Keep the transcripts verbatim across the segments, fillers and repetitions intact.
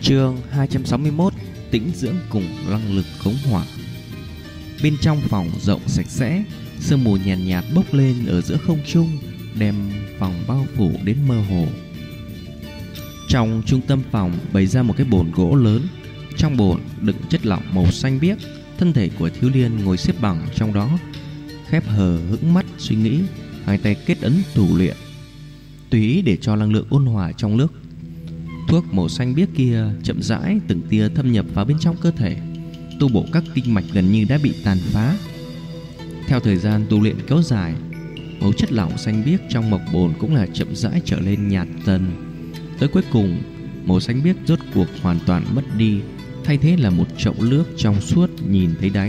Chương hai trăm sáu mươi mốt. Tĩnh dưỡng cùng năng lực khống hỏa. Bên trong phòng rộng sạch sẽ, sương mù nhàn nhạt, nhạt bốc lên ở giữa không trung, đem phòng bao phủ đến mơ hồ. Trong trung tâm phòng bày ra một cái bồn gỗ lớn. Trong bồn đựng chất lỏng màu xanh biếc. Thân thể của thiếu niên ngồi xếp bằng trong đó, khép hờ hững mắt suy nghĩ, hai tay kết ấn tù luyện, tùy ý để cho năng lượng ôn hòa trong nước. Thuốc màu xanh biếc kia chậm rãi từng tia thâm nhập vào bên trong cơ thể, tu bổ các kinh mạch gần như đã bị tàn phá. Theo thời gian tu luyện kéo dài, màu chất lỏng xanh biếc trong mộc bồn cũng là chậm rãi trở lên nhạt dần. Tới cuối cùng, màu xanh biếc rốt cuộc hoàn toàn mất đi, thay thế là một chậu nước trong suốt nhìn thấy đáy.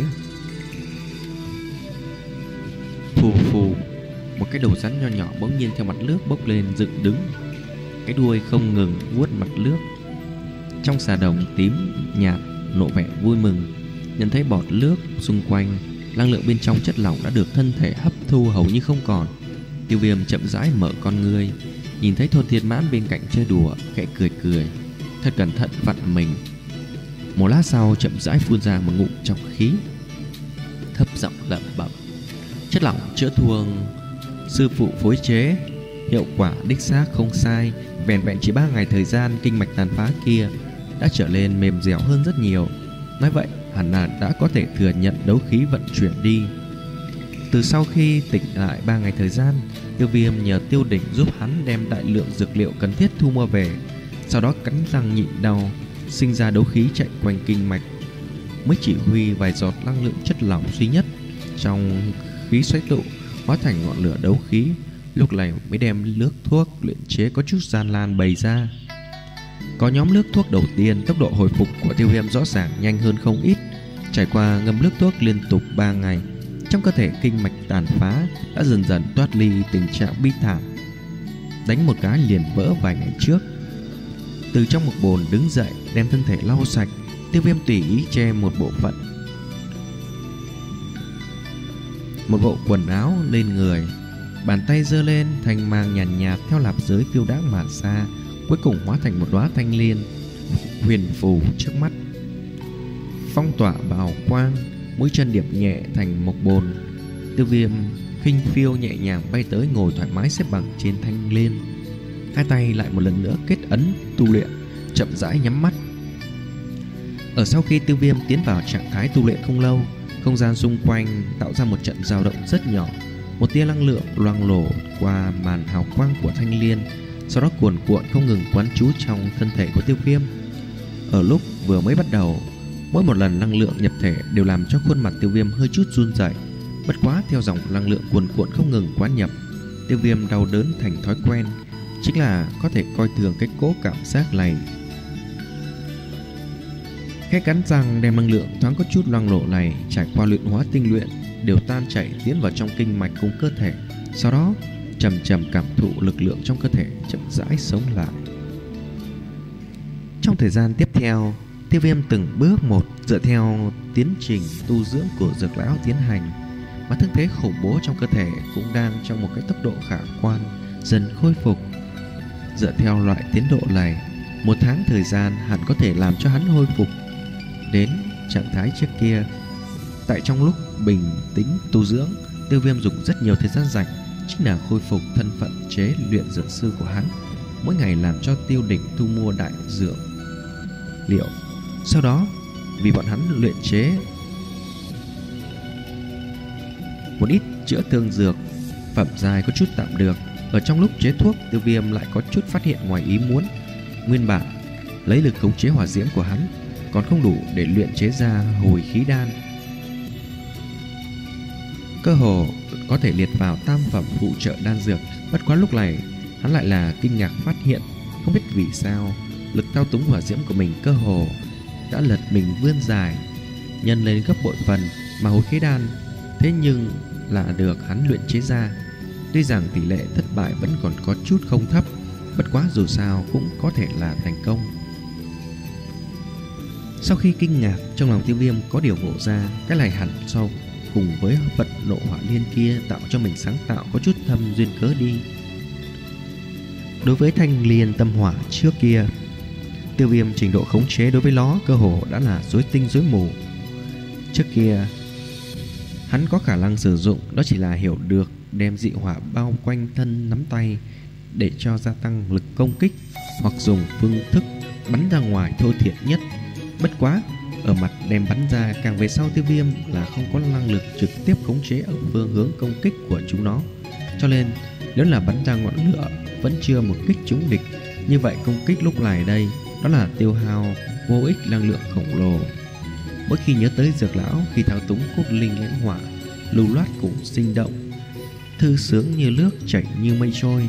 Phù phù, một cái đầu rắn nho nhỏ bỗng nhiên theo mặt nước bốc lên dựng đứng, cái đuôi không ngừng vuốt mặt nước. Trong xà đồng tím nhạt lộ vẻ vui mừng, nhận thấy bọt nước xung quanh, năng lượng bên trong chất lỏng đã được thân thể hấp thu hầu như không còn. Tiêu Viêm chậm rãi mở con ngươi, nhìn thấy Thôn Thiên Mãn bên cạnh chơi đùa, khẽ cười cười, thật cẩn thận vặn mình. Một lát sau chậm rãi phun ra một ngụm trọng khí, thấp giọng lẩm bẩm: chất lỏng chữa thương sư phụ phối chế, hiệu quả đích xác không sai. Vẹn vẹn chỉ ba ngày thời gian, kinh mạch tàn phá kia đã trở lên mềm dẻo hơn rất nhiều. Nói vậy hẳn là đã có thể thừa nhận đấu khí vận chuyển đi. Từ sau khi tỉnh lại ba ngày thời gian, Tiêu Viêm nhờ Tiêu Đỉnh giúp hắn đem đại lượng dược liệu cần thiết thu mua về, sau đó cắn răng nhịn đau, sinh ra đấu khí chạy quanh kinh mạch, mới chỉ huy vài giọt năng lượng chất lỏng duy nhất trong khí xoáy tụ hóa thành ngọn lửa đấu khí. Lúc này mới đem nước thuốc luyện chế có chút gian nan bày ra. Có nhóm nước thuốc đầu tiên, tốc độ hồi phục của Tiêu Viêm rõ ràng nhanh hơn không ít. Trải qua ngâm nước thuốc liên tục ba ngày, trong cơ thể kinh mạch tàn phá đã dần dần toát ly tình trạng bi thảm, đánh một cái liền vỡ vài ngày trước. Từ trong một bồn đứng dậy, đem thân thể lau sạch. Tiêu Viêm tùy ý che một bộ phận một bộ quần áo lên người, bàn tay giơ lên, thành mang nhàn nhạt, nhạt theo lạp giới phiêu đãng mà xa, cuối cùng hóa thành một đóa thanh liên huyền phù trước mắt, phong tỏa bào quang, mũi chân điệp nhẹ thành một bồn. Tiêu Viêm khinh phiêu nhẹ nhàng bay tới, ngồi thoải mái xếp bằng trên thanh liên, hai tay lại một lần nữa kết ấn tu luyện, chậm rãi nhắm mắt. Ở sau khi Tiêu Viêm tiến vào trạng thái tu luyện không lâu, không gian xung quanh tạo ra một trận dao động rất nhỏ. Một tia năng lượng loang lổ qua màn hào quang của thanh liên, sau đó cuồn cuộn không ngừng quán trú trong thân thể của Tiêu Viêm. Ở lúc vừa mới bắt đầu, mỗi một lần năng lượng nhập thể đều làm cho khuôn mặt Tiêu Viêm hơi chút run rẩy. Bất quá theo dòng năng lượng cuồn cuộn không ngừng quán nhập, Tiêu Viêm đau đớn thành thói quen, chính là có thể coi thường cái cố cảm giác này. Khẽ cắn răng đem năng lượng thoáng có chút loang lổ này trải qua luyện hóa tinh luyện đều tan chảy tiến vào trong kinh mạch cùng cơ thể, sau đó chậm chậm cảm thụ lực lượng trong cơ thể chậm rãi sống lại. Trong thời gian tiếp theo, Tiêu Viêm từng bước một dựa theo tiến trình tu dưỡng của Dược lão tiến hành, mà thương thế khủng bố trong cơ thể cũng đang trong một cái tốc độ khả quan dần khôi phục. Dựa theo loại tiến độ này, một tháng thời gian hẳn có thể làm cho hắn hồi phục đến trạng thái trước kia. Tại trong lúc bình tĩnh tu dưỡng, Tiêu Viêm dùng rất nhiều thời gian rảnh, chính là khôi phục thân phận chế luyện dược sư của hắn, mỗi ngày làm cho Tiêu Đỉnh thu mua đại dược liệu, sau đó vì bọn hắn luyện chế một ít chữa thương dược phẩm giai có chút tạm được. Ở trong lúc chế thuốc, Tiêu Viêm lại có chút phát hiện ngoài ý muốn. Nguyên bản lấy lực khống chế hỏa diễm của hắn còn không đủ để luyện chế ra hồi khí đan, cơ hồ có thể liệt vào tam phẩm phụ trợ đan dược. Bất quá lúc này hắn lại là kinh ngạc phát hiện, không biết vì sao lực thao túng hỏa diễm của mình cơ hồ đã lật mình vươn dài, nhân lên gấp bội phần, mà hồi khí đan thế nhưng là được hắn luyện chế ra. Tuy rằng tỷ lệ thất bại vẫn còn có chút không thấp, bất quá dù sao cũng có thể là thành công. Sau khi kinh ngạc, trong lòng Tiêu Viêm có điều ngộ ra, cái này hẳn so cùng với vận nộ hỏa liên kia tạo cho mình sáng tạo có chút thâm duyên cớ đi. Đối với thanh liên tâm hỏa trước kia, Tiêu Viêm trình độ khống chế đối với nó cơ hồ đã là rối tinh rối mù. Trước kia hắn có khả năng sử dụng đó chỉ là hiểu được đem dị hỏa bao quanh thân nắm tay để cho gia tăng lực công kích, hoặc dùng phương thức bắn ra ngoài thô thiển nhất. Bất quá ở mặt đem bắn ra càng về sau, Tiêu Viêm là không có năng lực trực tiếp khống chế ở phương hướng công kích của chúng nó. Cho nên nếu là bắn ra ngọn lửa vẫn chưa một kích trúng địch, như vậy công kích lúc này đây đó là tiêu hao vô ích năng lượng khổng lồ. Mỗi khi nhớ tới Dược lão khi thao túng cốt linh lãnh hỏa, lưu loát cũng sinh động, thư sướng như nước chảy như mây trôi.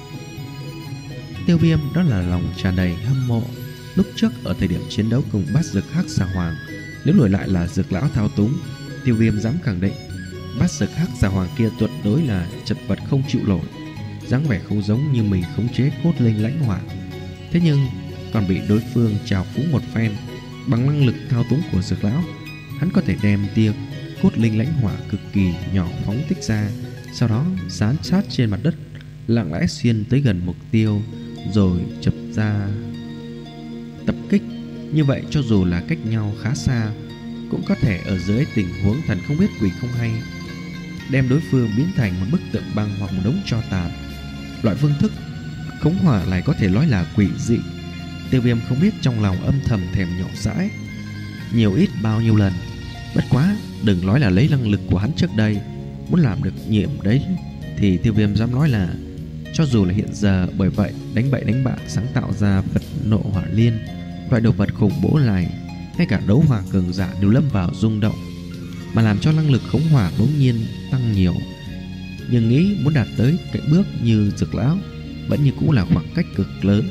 Tiêu Viêm đó là lòng tràn đầy hâm mộ. Lúc trước ở thời điểm chiến đấu cùng Bát Dược Hắc Xà Hoàng, nếu đổi lại là Dược lão thao túng, Tiêu Viêm dám khẳng định Bát Dược Hắc Xà Hoàng kia tuyệt đối là chật vật không chịu nổi, dáng vẻ không giống như mình khống chế cốt linh lãnh hỏa. Thế nhưng còn bị đối phương trào phúng một phen. Bằng năng lực thao túng của Dược lão, hắn có thể đem tia cốt linh lãnh hỏa cực kỳ nhỏ phóng thích ra, sau đó dán sát trên mặt đất, lặng lẽ xuyên tới gần mục tiêu rồi chập ra tập kích. Như vậy cho dù là cách nhau khá xa, cũng có thể ở dưới tình huống thần không biết quỷ không hay đem đối phương biến thành một bức tượng băng hoặc một đống tro tàn. Loại phương thức khống hỏa này có thể nói là quỷ dị. Tiêu Viêm không biết trong lòng âm thầm thèm nhỏ dãi nhiều ít bao nhiêu lần. Bất quá đừng nói là lấy năng lực của hắn trước đây muốn làm được nhiệm đấy, thì Tiêu Viêm dám nói là cho dù là hiện giờ bởi vậy đánh bậy đánh bạ sáng tạo ra Phật Nộ Hỏa Liên, loại đồ vật khủng bố này, ngay cả đấu hỏa cường giả đều lâm vào rung động, mà làm cho năng lực khống hỏa bỗng nhiên tăng nhiều. Nhưng nghĩ muốn đạt tới cái bước như Dược lão vẫn như cũ là khoảng cách cực lớn.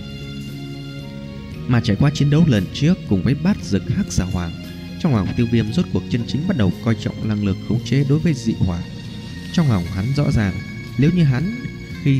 Mà trải qua chiến đấu lần trước cùng với Bát Dược Hắc Xà Hoàng, trong lòng Tiêu Viêm rốt cuộc chân chính bắt đầu coi trọng năng lực khống chế đối với dị hỏa. Trong lòng hắn rõ ràng, nếu như hắn khi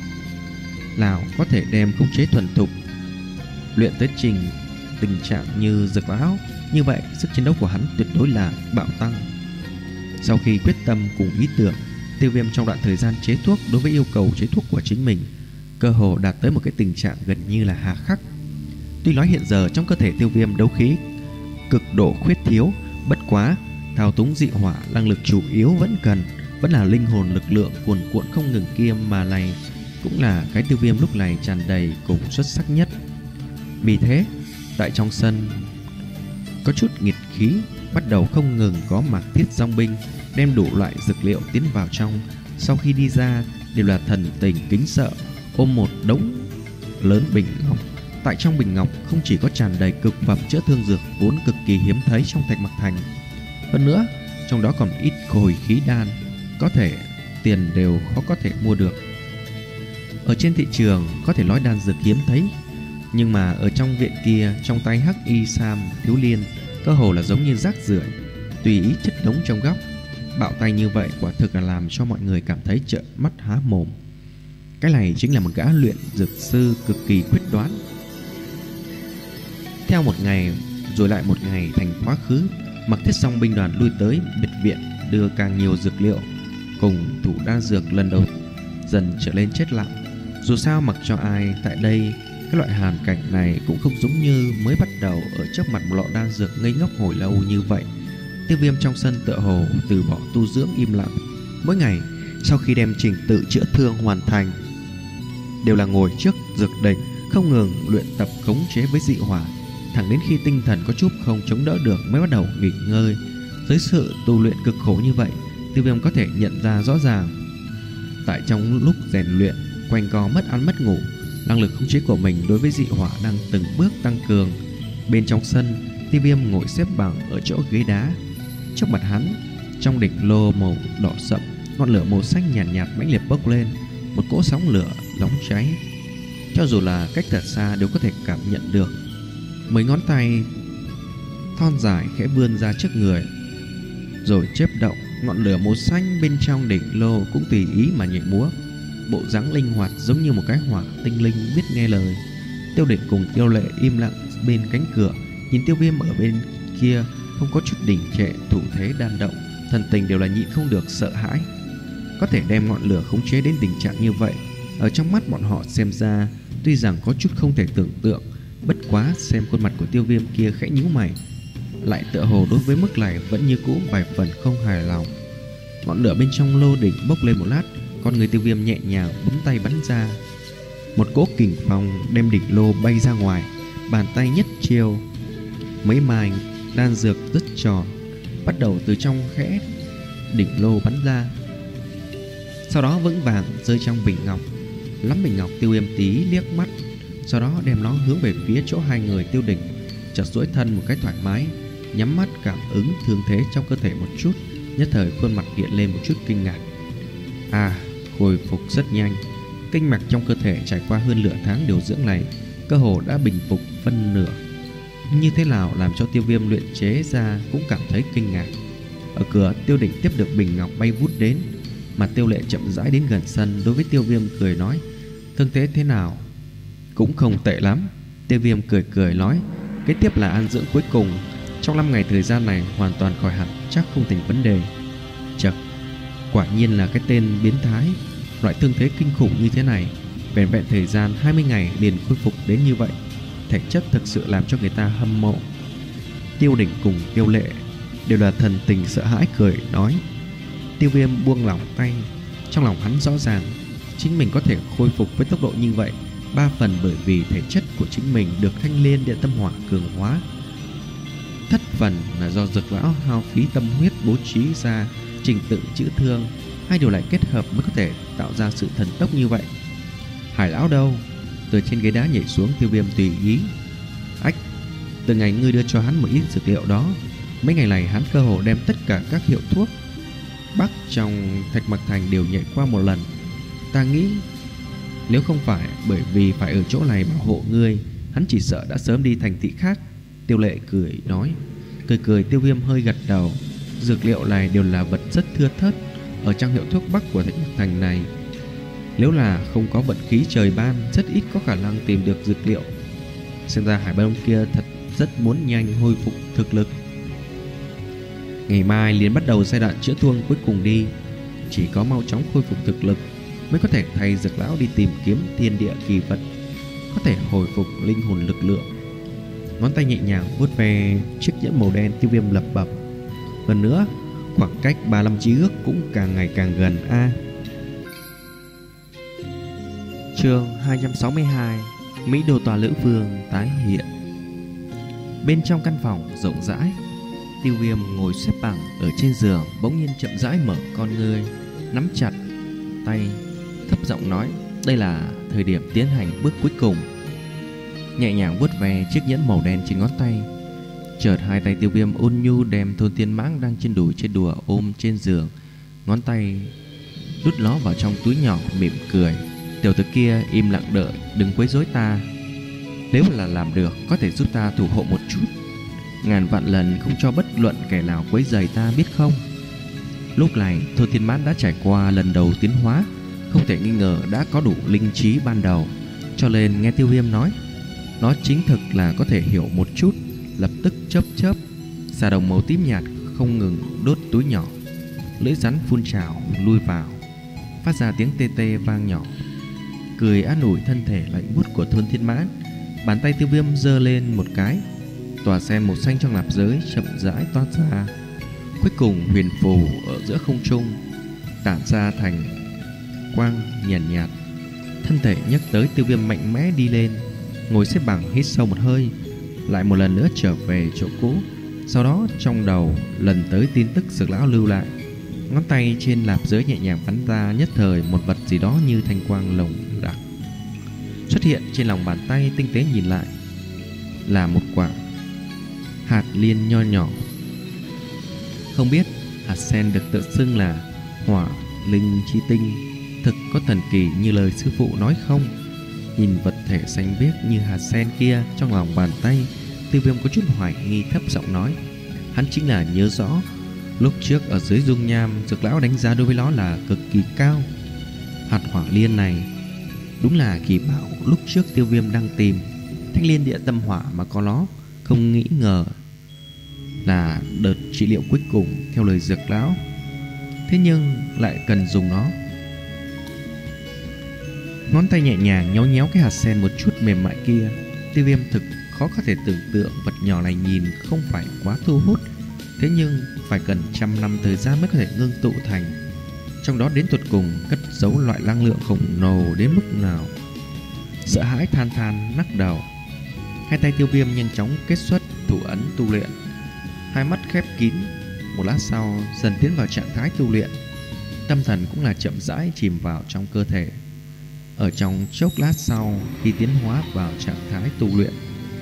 nào có thể đem khống chế thuần thục, luyện tới trình tình trạng như Dược lão, như vậy sức chiến đấu của hắn tuyệt đối là bạo tăng. Sau khi quyết tâm cùng ý tưởng, Tiêu Viêm trong đoạn thời gian chế thuốc đối với yêu cầu chế thuốc của chính mình cơ hồ đạt tới một cái tình trạng gần như là hà khắc. Tuy nói hiện giờ trong cơ thể Tiêu Viêm đấu khí cực độ khuyết thiếu, bất quá thao túng dị hỏa năng lực chủ yếu vẫn cần vẫn là linh hồn lực lượng cuồn cuộn không ngừng kia, mà này cũng là cái Tiêu Viêm lúc này tràn đầy cùng xuất sắc nhất. Vì thế tại trong sân có chút nghịch khí bắt đầu không ngừng có Mạc Thiết dòng binh đem đủ loại dược liệu tiến vào trong, sau khi đi ra đều là thần tình kính sợ ôm một đống lớn bình ngọc. Tại trong bình ngọc không chỉ có tràn đầy cực phẩm chữa thương dược vốn cực kỳ hiếm thấy trong Thạch Mặc Thành, hơn nữa trong đó còn ít hồi khí đan, có thể tiền đều khó có thể mua được. Ở trên thị trường có thể nói đan dược hiếm thấy, nhưng mà ở trong viện kia, trong tay Hắc Y Sam Thiếu Liên cơ hồ là giống như rác rưởi, tùy ý chất đống trong góc. Bạo tay như vậy quả thực là làm cho mọi người cảm thấy trợn mắt há mồm. Cái này chính là một gã luyện dược sư cực kỳ quyết đoán. Theo một ngày rồi lại một ngày thành quá khứ, Mặc Thiết song binh đoàn lui tới biệt viện đưa càng nhiều dược liệu cùng thủ đan dược lần đầu dần trở lên chết lặng. Dù sao mặc cho ai tại đây, cái loại hàn cảnh này cũng không giống như mới bắt đầu ở trước mặt một lọ đan dược ngây ngốc hồi lâu như vậy. Tiêu Viêm trong sân tựa hồ từ bỏ tu dưỡng im lặng. Mỗi ngày sau khi đem trình tự chữa thương hoàn thành, đều là ngồi trước dược đỉnh không ngừng luyện tập khống chế với dị hỏa, thẳng đến khi tinh thần có chút không chống đỡ được mới bắt đầu nghỉ ngơi. Dưới sự tu luyện cực khổ như vậy, Tiêu Viêm có thể nhận ra rõ ràng, tại trong lúc rèn luyện quanh co mất ăn mất ngủ, năng lực khống chế của mình đối với dị hỏa đang từng bước tăng cường. Bên trong sân, Tiêu Viêm ngồi xếp bằng ở chỗ ghế đá. Trước mặt hắn, trong đỉnh lô màu đỏ sậm, ngọn lửa màu xanh nhàn nhạt, nhạt mãnh liệt bốc lên, một cỗ sóng lửa nóng cháy, cho dù là cách thật xa đều có thể cảm nhận được. Mấy ngón tay thon dài khẽ vươn ra trước người, rồi chớp động, ngọn lửa màu xanh bên trong đỉnh lô cũng tùy ý mà nhảy múa, bộ dáng linh hoạt giống như một cái hỏa tinh linh biết nghe lời. Tiêu Đỉnh cùng Tiêu Lệ im lặng bên cánh cửa, nhìn Tiêu Viêm ở bên kia không có chút đình trệ, thủ thế đan động, thần tình đều là nhịn không được sợ hãi. Có thể đem ngọn lửa khống chế đến tình trạng như vậy, ở trong mắt bọn họ xem ra tuy rằng có chút không thể tưởng tượng, Bất quá xem khuôn mặt của Tiêu Viêm kia khẽ nhíu mày, lại tựa hồ đối với mức này vẫn như cũ vài phần không hài lòng. Ngọn lửa bên trong lô đỉnh bốc lên một lát, con người Tiêu Viêm nhẹ nhàng búng tay bắn ra. Một cỗ kình phong đem đỉnh lô bay ra ngoài, bàn tay nhất chiêu, mấy mài đan dược rất tròn bắt đầu từ trong khẽ đỉnh lô bắn ra, sau đó vững vàng rơi trong bình ngọc. Lắm bình ngọc, Tiêu Viêm tí liếc mắt, sau đó đem nó hướng về phía chỗ hai người Tiêu Đỉnh, chợt duỗi thân một cái thoải mái, nhắm mắt cảm ứng thương thế trong cơ thể một chút, nhất thời khuôn mặt hiện lên một chút kinh ngạc. À, hồi phục rất nhanh. Kinh mạch trong cơ thể trải qua hơn nửa tháng điều dưỡng này, cơ hồ đã bình phục phân nửa. Như thế nào làm cho Tiêu Viêm luyện chế ra cũng cảm thấy kinh ngạc. Ở cửa, Tiêu Đỉnh tiếp được bình ngọc bay vút đến, mà Tiêu Lệ chậm rãi đến gần sân, đối với Tiêu Viêm cười nói: thương thế thế nào? Cũng không tệ lắm. Tiêu Viêm cười cười nói: kế tiếp là an dưỡng cuối cùng, trong năm ngày thời gian này hoàn toàn khỏi hẳn, chắc không thành vấn đề. Chật, quả nhiên là cái tên biến thái. Loại thương thế kinh khủng như thế này, vẹn vẹn thời gian hai mươi ngày liền khôi phục đến như vậy, thể chất thực sự làm cho người ta hâm mộ. Tiêu Đỉnh cùng Tiêu Lệ đều là thần tình sợ hãi cười nói. Tiêu Viêm buông lỏng tay, trong lòng hắn rõ ràng chính mình có thể khôi phục với tốc độ như vậy, ba phần bởi vì thể chất của chính mình được Thanh Liên Địa Tâm Hỏa cường hóa, thất phần là do Dược Lão hao phí tâm huyết bố trí ra trình tự chữa thương. Hai điều lại kết hợp mới có thể tạo ra sự thần tốc như vậy. Hải Lão đâu? Từ trên ghế đá nhảy xuống, Tiêu Viêm tùy ý. Ách, từ ngày ngươi đưa cho hắn một ít dược liệu đó, mấy ngày này hắn cơ hồ đem tất cả các hiệu thuốc bắc trong Thạch Mặc Thành đều nhảy qua một lần. Ta nghĩ nếu không phải bởi vì phải ở chỗ này bảo hộ ngươi, hắn chỉ sợ đã sớm đi thành thị khác. Tiêu Lệ cười nói. Cười cười, Tiêu Viêm hơi gật đầu. Dược liệu này đều là vật rất thưa thớt ở trong hiệu thuốc bắc của Thạch Mặc Thành này. Nếu là không có vận khí trời ban, rất ít có khả năng tìm được dược liệu. Xem ra Hải Bân kia thật rất muốn nhanh hồi phục thực lực. Ngày mai liền bắt đầu giai đoạn chữa thương cuối cùng đi. Chỉ có mau chóng khôi phục thực lực mới có thể thay Dược Lão đi tìm kiếm thiên địa kỳ vật, có thể hồi phục linh hồn lực lượng. Ngón tay nhẹ nhàng vuốt về chiếc nhẫn màu đen, Tiêu Viêm lẩm bẩm. Hơn nữa, khoảng cách ba mươi lăm chí ước cũng càng ngày càng gần a. À. Chương hai trăm sáu mươi hai, Mỹ Đô Tòa Lữ Vương tái hiện. Bên trong căn phòng rộng rãi, Tiêu Viêm ngồi xếp bằng ở trên giường, bỗng nhiên chậm rãi mở con ngươi, nắm chặt tay, thấp giọng nói: đây là thời điểm tiến hành bước cuối cùng. Nhẹ nhàng vuốt ve chiếc nhẫn màu đen trên ngón tay, chợt hai tay Tiêu Viêm ôn nhu đem Thôn Thiên Mãng đang trên đùi trên đùa ôm trên giường, ngón tay đút nó vào trong túi nhỏ, mỉm cười: tiểu tử kia im lặng đợi, đừng quấy rối ta. Nếu là làm được, có thể giúp ta thủ hộ một chút, ngàn vạn lần không cho bất luận kẻ nào quấy rầy ta, biết không? Lúc này Thôn Thiên Mãn đã trải qua lần đầu tiến hóa, không thể nghi ngờ đã có đủ linh trí ban đầu, cho nên nghe Tiêu Viêm nói, nó chính thực là có thể hiểu một chút, lập tức chớp chớp, xà đồng màu tím nhạt không ngừng đốt túi nhỏ, lưỡi rắn phun trào lui vào, phát ra tiếng tê tê vang nhỏ, cười an ủi thân thể lạnh buốt của Thôn Thiên Mãn. Bàn tay Tiêu Viêm giơ lên một cái, tòa sen màu xanh trong nạp giới chậm rãi toát ra, cuối cùng huyền phù ở giữa không trung, tản ra thành quang nhàn nhạt, nhạt. Thân thể nhấc tới, Tiêu Viêm mạnh mẽ đi lên, ngồi xếp bằng, hít sâu một hơi, lại một lần nữa trở về chỗ cũ. Sau đó trong đầu lần tới tin tức Dược Lão lưu lại, ngón tay trên nạp giới nhẹ nhàng bắn ra, nhất thời một vật gì đó như thanh quang lồng đặc xuất hiện trên lòng bàn tay. Tinh tế nhìn lại là một quả hạt liên nho nhỏ. Không biết hạt sen được tự xưng là hỏa linh chi tinh thực có thần kỳ như lời sư phụ nói không? Nhìn vật thể xanh biếc như hạt sen kia trong lòng bàn tay, Tiêu Viêm có chút hoài nghi, thấp giọng nói. Hắn chính là nhớ rõ lúc trước ở dưới dung nham, Dược Lão đánh giá đối với nó là cực kỳ cao. Hạt hỏa liên này đúng là kỳ bảo lúc trước Tiêu Viêm đang tìm, Thanh Liên Địa Tâm Hỏa mà có nó, không nghĩ ngờ là đợt trị liệu cuối cùng theo lời Dược Lão, thế nhưng lại cần dùng nó. Ngón tay nhẹ nhàng nhéo nhéo cái hạt sen một chút mềm mại kia, Tiêu Viêm thực khó có thể tưởng tượng vật nhỏ này nhìn không phải quá thu hút, thế nhưng phải cần trăm năm thời gian mới có thể ngưng tụ thành. Trong đó đến tột cùng cất giấu loại năng lượng khổng lồ đến mức nào? Sợ hãi than than lắc đầu. Hai tay Tiêu Viêm nhanh chóng kết xuất thủ ấn tu luyện, hai mắt khép kín. Một lát sau dần tiến vào trạng thái tu luyện, tâm thần cũng là chậm rãi chìm vào trong cơ thể. Ở trong chốc lát sau, khi tiến hóa vào trạng thái tu luyện,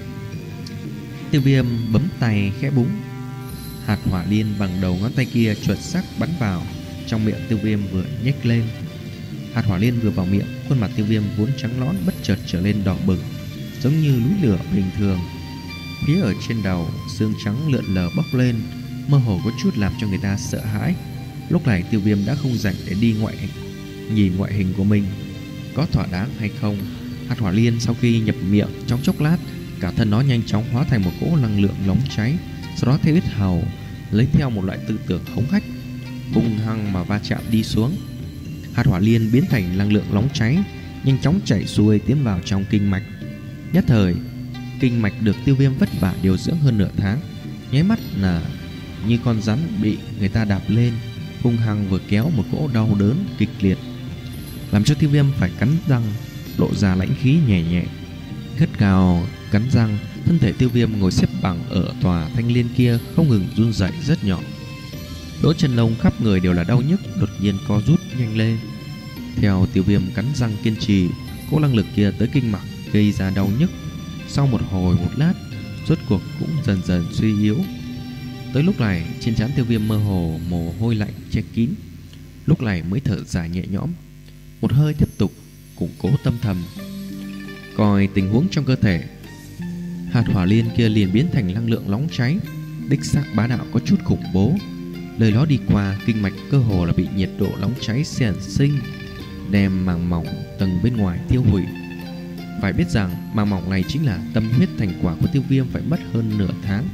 Tiêu Viêm bấm tay khẽ búng, hạt hỏa liên bằng đầu ngón tay kia chuẩn xác bắn vào trong miệng Tiêu Viêm vừa nhếch lên. Hạt hỏa liên vừa vào miệng, khuôn mặt Tiêu Viêm vốn trắng nõn bất chợt trở lên đỏ bừng, giống như núi lửa bình thường. Phía ở trên đầu, xương trắng lượn lờ bốc lên, mơ hồ có chút làm cho người ta sợ hãi. Lúc này Tiêu Viêm đã không rảnh để đi ngoại hình, nhìn ngoại hình của mình có thỏa đáng hay không. Hạt hỏa liên sau khi nhập miệng trong chốc lát, cả thân nó nhanh chóng hóa thành một cỗ năng lượng nóng cháy, sau đó theo ít hầu lấy theo một loại tư tưởng hống hách, hung hăng mà va chạm đi xuống. Hạt hỏa liên biến thành năng lượng nóng cháy, nhanh chóng chảy xuôi tiến vào trong kinh mạch. Nhất thời, kinh mạch được Tiêu Viêm vất vả điều dưỡng hơn nửa tháng, nháy mắt là như con rắn bị người ta đạp lên, hung hăng vừa kéo một cỗ đau đớn kịch liệt, làm cho Tiêu Viêm phải cắn răng, lộ ra lãnh khí nhẹ nhẹ. Gắt gao cắn răng, thân thể Tiêu Viêm ngồi xếp bằng ở tòa thanh liên kia không ngừng run rẩy rất nhỏ. Lỗ chân lông khắp người đều là đau nhức, đột nhiên co rút nhanh lên. Theo Tiêu Viêm cắn răng kiên trì, cỗ năng lực kia tới kinh mạch gây ra đau nhức, sau một hồi một lát, rốt cuộc cũng dần dần suy yếu. Tới lúc này, trên trán Tiêu Viêm mơ hồ mồ hôi lạnh che kín, lúc này mới thở dài nhẹ nhõm, một hơi tiếp tục củng cố tâm thần, coi tình huống trong cơ thể. Hạt hỏa liên kia liền biến thành năng lượng nóng cháy, đích xác bá đạo có chút khủng bố. Lời nó đi qua, kinh mạch cơ hồ là bị nhiệt độ nóng cháy sản sinh, đem màng mỏng tầng bên ngoài tiêu hủy. Phải biết rằng màng mỏng này chính là tâm huyết thành quả của Tiêu Viêm phải mất hơn nửa tháng,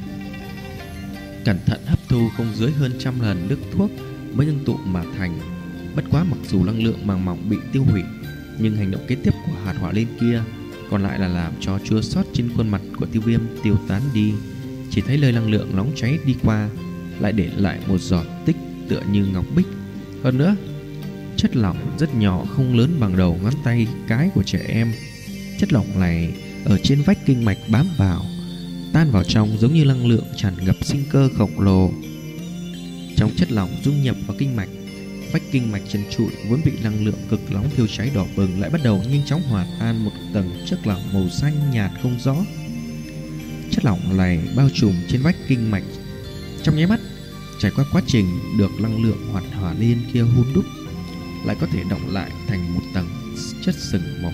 cẩn thận hấp thu không dưới hơn trăm lần nước thuốc mới ngưng tụ mà thành. Bất quá mặc dù năng lượng màng mỏng bị tiêu hủy, nhưng hành động kế tiếp của hạt hỏa liên kia còn lại là làm cho chua xót trên khuôn mặt của Tiêu Viêm tiêu tán đi. Chỉ thấy lời năng lượng nóng cháy đi qua, lại để lại một giọt tích tựa như ngọc bích. Hơn nữa, chất lỏng rất nhỏ, không lớn bằng đầu ngón tay cái của trẻ em. Chất lỏng này ở trên vách kinh mạch bám vào, tan vào trong giống như năng lượng tràn ngập sinh cơ khổng lồ. Trong chất lỏng dung nhập vào kinh mạch, vách kinh mạch trần trụi vốn bị năng lượng cực nóng thiêu cháy đỏ bừng lại bắt đầu nhanh chóng hòa tan một tầng chất lỏng màu xanh nhạt không rõ. Chất lỏng này bao trùm trên vách kinh mạch, trong nháy mắt trải qua quá trình được năng lượng hoạt hỏa liên kia hun đúc, lại có thể đọng lại thành một tầng chất sừng mỏng.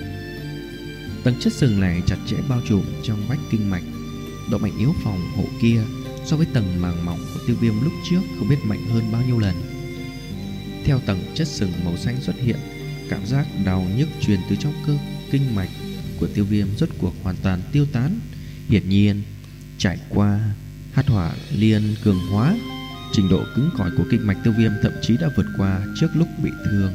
Tầng chất sừng này chặt chẽ bao trùm trong vách kinh mạch, độ mạnh yếu phòng hộ kia so với tầng màng mỏng của Tiêu Viêm lúc trước không biết mạnh hơn bao nhiêu lần. Theo tầng chất sừng màu xanh xuất hiện, cảm giác đau nhức truyền từ trong cơ kinh mạch của Tiêu Viêm rốt cuộc hoàn toàn tiêu tán. Hiển nhiên, trải qua hạt hỏa liên cường hóa, trình độ cứng cỏi của kinh mạch Tiêu Viêm thậm chí đã vượt qua trước lúc bị thương.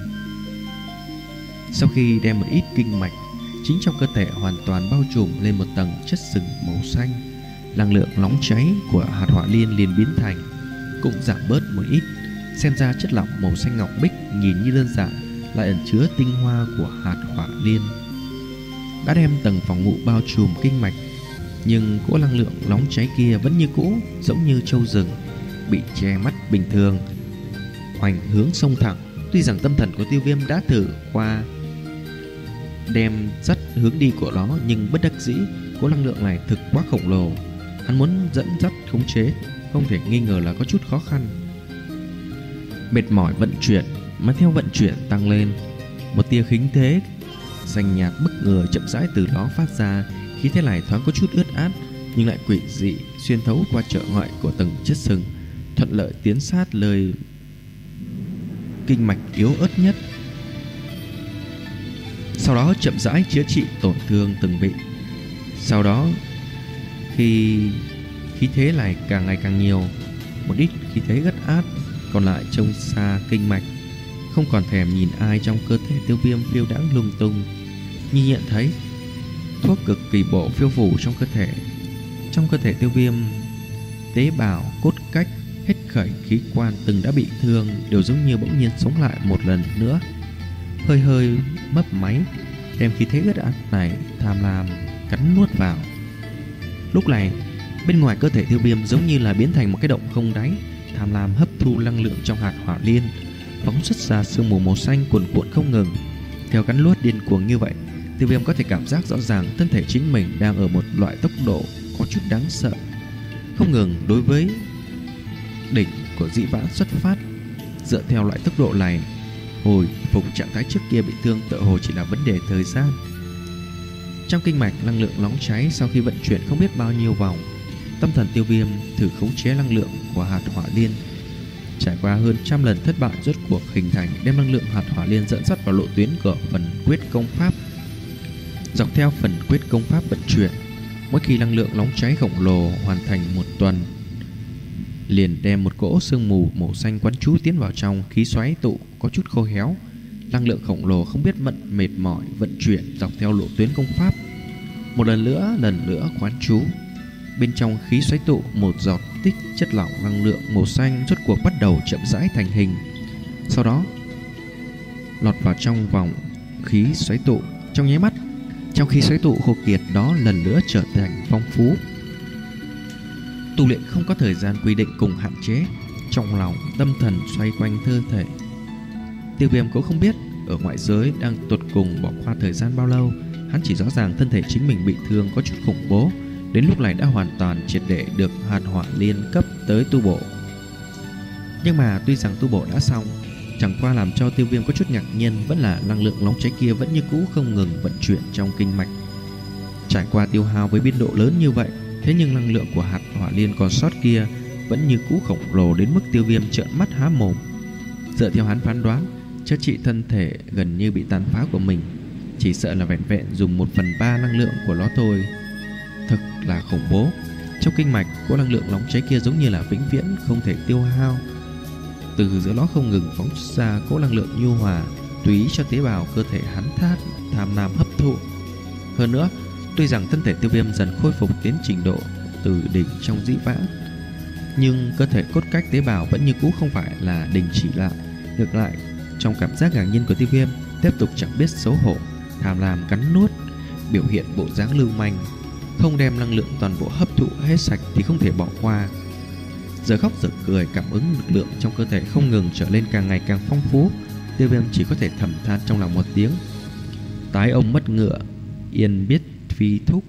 Sau khi đem một ít kinh mạch chính trong cơ thể hoàn toàn bao trùm lên một tầng chất sừng màu xanh, năng lượng nóng cháy của hạt hỏa liên liền biến thành cũng giảm bớt một ít. Xem ra chất lỏng màu xanh ngọc bích nhìn như đơn giản lại ẩn chứa tinh hoa của hạt hỏa liên, đã đem tầng phòng ngự bao trùm kinh mạch. Nhưng cỗ năng lượng nóng cháy kia vẫn như cũ, giống như trâu rừng bị che mắt bình thường, hoành hướng sông thẳng. Tuy rằng tâm thần của Tiêu Viêm đã thử qua đem dắt hướng đi của nó, nhưng bất đắc dĩ cỗ năng lượng này thực quá khổng lồ, hắn muốn dẫn dắt khống chế không thể nghi ngờ là có chút khó khăn. Mệt mỏi vận chuyển, mà theo vận chuyển tăng lên, một tia khính thế xanh nhạt bất ngờ chậm rãi từ đó phát ra. Khí thế này thoáng có chút ướt át, nhưng lại quỷ dị xuyên thấu qua trở ngại của tầng chất sừng, thuận lợi tiến sát lời kinh mạch yếu ớt nhất, sau đó chậm rãi chữa trị tổn thương từng vị. Sau đó khi khí thế này càng ngày càng nhiều, một ít khí thế ướt át còn lại trông xa kinh mạch, không còn thèm nhìn ai trong cơ thể Tiêu Viêm phiêu đãng lung tung. Như nhận thấy thuốc cực kỳ bổ phiêu phù trong cơ thể. Trong cơ thể Tiêu Viêm, tế bào, cốt cách, hết khẩy khí quan từng đã bị thương đều giống như bỗng nhiên sống lại một lần nữa, hơi hơi mấp máy, đem khí thế ướt át này tham lam cắn nuốt vào. Lúc này, bên ngoài cơ thể Tiêu Viêm giống như là biến thành một cái động không đáy, tham lam hấp thu năng lượng trong hạt hỏa liên, phóng xuất ra sương mù màu xanh cuồn cuộn không ngừng. Theo cắn nuốt điên cuồng như vậy, Tiêu Viêm có thể cảm giác rõ ràng thân thể chính mình đang ở một loại tốc độ có chút đáng sợ, không ngừng đối với đỉnh của dị vãng xuất phát. Dựa theo loại tốc độ này, hồi phục trạng thái trước kia bị thương tựa hồ chỉ là vấn đề thời gian. Trong kinh mạch năng lượng nóng cháy sau khi vận chuyển không biết bao nhiêu vòng, tâm thần Tiêu Viêm thử khống chế năng lượng của hạt hỏa liên. Trải qua hơn trăm lần thất bại, rốt cuộc hình thành đem năng lượng hạt hỏa liên dẫn dắt vào lộ tuyến của phần quyết công pháp. Dọc theo phần quyết công pháp vận chuyển, mỗi khi năng lượng nóng cháy khổng lồ hoàn thành một tuần, liền đem một cỗ sương mù màu xanh quấn trú tiến vào trong khí xoáy tụ có chút khô héo. Năng lượng khổng lồ không biết mận mệt mỏi vận chuyển dọc theo lộ tuyến công pháp, một lần nữa lần nữa quán trú. Bên trong khí xoáy tụ, một giọt tích chất lỏng năng lượng màu xanh rốt cuộc bắt đầu chậm rãi thành hình, sau đó lọt vào trong vòng khí xoáy tụ. Trong nháy mắt, trong khí xoáy tụ khô kiệt đó lần nữa trở thành phong phú. Tu luyện không có thời gian quy định cùng hạn chế, trong lòng tâm thần xoay quanh cơ thể. Tiêu Viêm cũng không biết ở ngoại giới đang tột cùng bỏ qua thời gian bao lâu. Hắn chỉ rõ ràng thân thể chính mình bị thương có chút khủng bố, đến lúc này đã hoàn toàn triệt để được hạt hỏa liên cấp tới tu bổ. Nhưng mà tuy rằng tu bổ đã xong, chẳng qua làm cho Tiêu Viêm có chút ngạc nhiên vẫn là năng lượng nóng cháy kia vẫn như cũ không ngừng vận chuyển trong kinh mạch. Trải qua tiêu hao với biên độ lớn như vậy, thế nhưng năng lượng của hạt hỏa liên còn sót kia vẫn như cũ khổng lồ đến mức Tiêu Viêm trợn mắt há mồm. Dựa theo hắn phán đoán, chữa trị thân thể gần như bị tàn phá của mình chỉ sợ là vẹn vẹn dùng một phần ba năng lượng của nó thôi. Thật là khủng bố. Trong kinh mạch, cỗ năng lượng nóng cháy kia giống như là vĩnh viễn không thể tiêu hao. Từ giữa nó không ngừng phóng ra cỗ năng lượng nhu hòa, tùy ý cho tế bào cơ thể hắn thát tham lam hấp thụ. Hơn nữa, tuy rằng thân thể Tiêu Viêm dần khôi phục đến trình độ từ đỉnh trong dĩ vãng, nhưng cơ thể cốt cách tế bào vẫn như cũ không phải là đình chỉ lại. Ngược lại, trong cảm giác ngạc nhiên của Tiêu Viêm, tiếp tục chẳng biết xấu hổ, tham lam cắn nuốt, biểu hiện bộ dáng lưu manh, không đem năng lượng toàn bộ hấp thụ hết sạch thì không thể bỏ qua. Giờ khóc giờ cười, cảm ứng lực lượng trong cơ thể không ngừng trở lên càng ngày càng phong phú. Tiêu Viêm chỉ có thể thầm than trong lòng một tiếng: tái ông mất ngựa, yên biết phi thúc.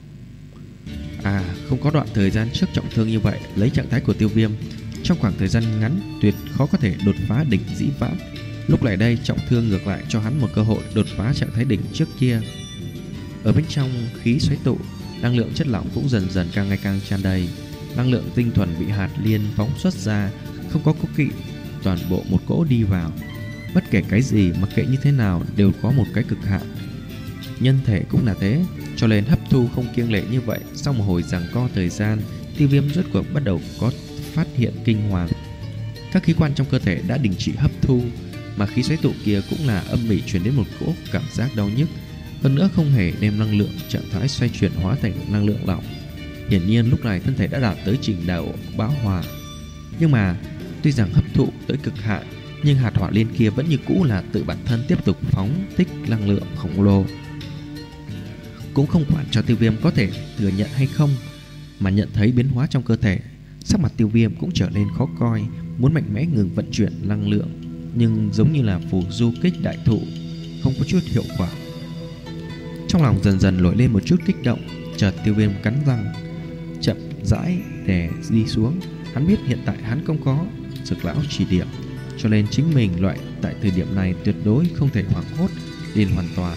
À, không có đoạn thời gian trước trọng thương như vậy, lấy trạng thái của Tiêu Viêm trong khoảng thời gian ngắn tuyệt khó có thể đột phá đỉnh dĩ vãng. Lúc này đây, trọng thương ngược lại cho hắn một cơ hội đột phá trạng thái đỉnh trước kia. Ở bên trong khí xoáy tụ, năng lượng chất lỏng cũng dần dần càng ngày càng tràn đầy. Năng lượng tinh thuần bị hạt liên phóng xuất ra, không có cố kỵ, toàn bộ một cỗ đi vào. Bất kể cái gì, mặc kệ như thế nào, đều có một cái cực hạn. Nhân thể cũng là thế, cho nên hấp thu không kiêng lệ như vậy. Sau một hồi giằng co thời gian, Tiêu Viêm rốt cuộc bắt đầu có phát hiện kinh hoàng. Các khí quan trong cơ thể đã đình chỉ hấp thu, mà khí xoáy tụ kia cũng là âm ỉ truyền đến một cỗ cảm giác đau nhức. Hơn nữa không hề đem năng lượng trạng thái xoay chuyển hóa thành năng lượng lỏng. Hiển nhiên lúc này thân thể đã đạt tới trình độ bão hòa. Nhưng mà tuy rằng hấp thụ tới cực hạn, nhưng hạt hỏa liên kia vẫn như cũ là tự bản thân tiếp tục phóng thích năng lượng khổng lồ, cũng không quản cho Tiêu Viêm có thể thừa nhận hay không. Mà nhận thấy biến hóa trong cơ thể, sắc mặt Tiêu Viêm cũng trở nên khó coi, muốn mạnh mẽ ngừng vận chuyển năng lượng, nhưng giống như là phù du kích đại thụ, không có chút hiệu quả. Trong lòng dần dần nổi lên một chút kích động. Chợt Tiêu Viêm cắn răng, chậm rãi đè đi xuống. Hắn biết hiện tại hắn không có Dược lão chỉ điểm, cho nên chính mình loại tại thời điểm này tuyệt đối không thể hoảng hốt điên hoàn toàn.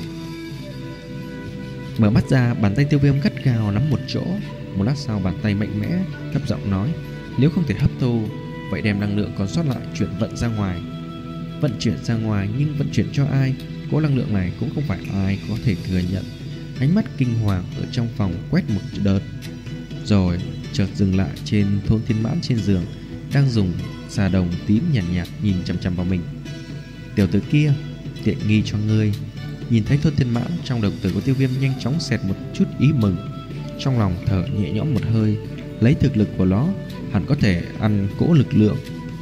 Mở mắt ra, bàn tay Tiêu Viêm gắt gao nắm một chỗ. Một lát sau, bàn tay mạnh mẽ thấp giọng nói: nếu không thể hấp thu, vậy đem năng lượng còn sót lại chuyển vận ra ngoài. Vận chuyển ra ngoài, nhưng vận chuyển cho ai? Cỗ năng lượng này cũng không phải ai có thể thừa nhận. Ánh mắt kinh hoàng ở trong phòng quét một đợt, rồi chợt dừng lại trên Thôn Thiên Mãn trên giường, đang dùng xà đồng tím nhàn nhạt, nhạt nhìn chằm chằm vào mình. Tiểu tử kia, tiện nghi cho ngươi. Nhìn thấy Thôn Thiên Mãn, trong đồng tử của Tiêu Viêm nhanh chóng xẹt một chút ý mừng. Trong lòng thở nhẹ nhõm một hơi, lấy thực lực của nó hẳn có thể ăn cỗ lực lượng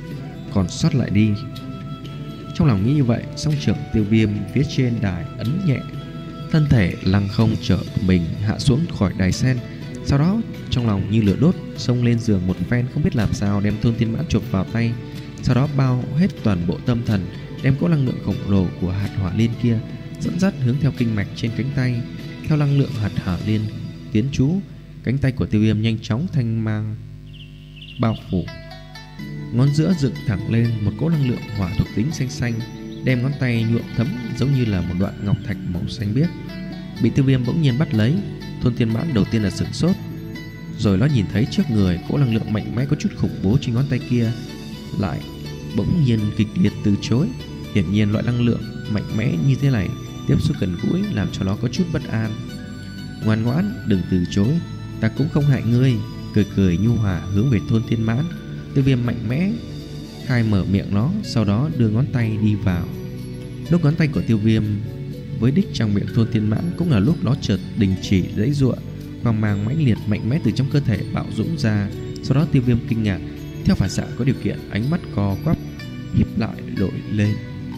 còn sót lại đi. Trong lòng nghĩ như vậy, song trưởng Tiêu Viêm phía trên đài ấn nhẹ, thân thể lăng không trở mình hạ xuống khỏi đài sen. Sau đó trong lòng như lửa đốt, xông lên giường một phen, không biết làm sao đem Thôn Thiên Mãn chụp vào tay. Sau đó bao hết toàn bộ tâm thần, đem cỗ năng lượng khổng lồ của hạt hỏa liên kia dẫn dắt hướng theo kinh mạch trên cánh tay. Theo năng lượng hạt hỏa liên tiến trú, cánh tay của Tiêu Viêm nhanh chóng thanh mang bao phủ, ngón giữa dựng thẳng lên một cỗ năng lượng hỏa thuộc tính xanh xanh, đem ngón tay nhuộm thấm giống như là một đoạn ngọc thạch màu xanh biếc. Bị Tiêu Viêm bỗng nhiên bắt lấy, Thôn Thiên Mãn đầu tiên là sửng sốt, rồi nó nhìn thấy trước người cỗ năng lượng mạnh mẽ có chút khủng bố trên ngón tay kia lại bỗng nhiên kịch liệt từ chối. Hiển nhiên loại năng lượng mạnh mẽ như thế này tiếp xúc gần gũi làm cho nó có chút bất an. Ngoan ngoãn, đừng từ chối, ta cũng không hại ngươi. Cười cười nhu hòa hướng về Thôn Thiên Mãn, Tiêu Viêm mạnh mẽ khai mở miệng nó, sau đó đưa ngón tay đi vào. Lúc ngón tay của Tiêu Viêm với đích trong miệng Thôn Thiên Mãn cũng là lúc nó chợt đình chỉ giãy giụa, quang mang mãnh liệt mạnh mẽ từ trong cơ thể bạo dũng ra. Sau đó Tiêu Viêm kinh ngạc, theo phản xạ có điều kiện, ánh mắt co quắp híp lại đổi lên.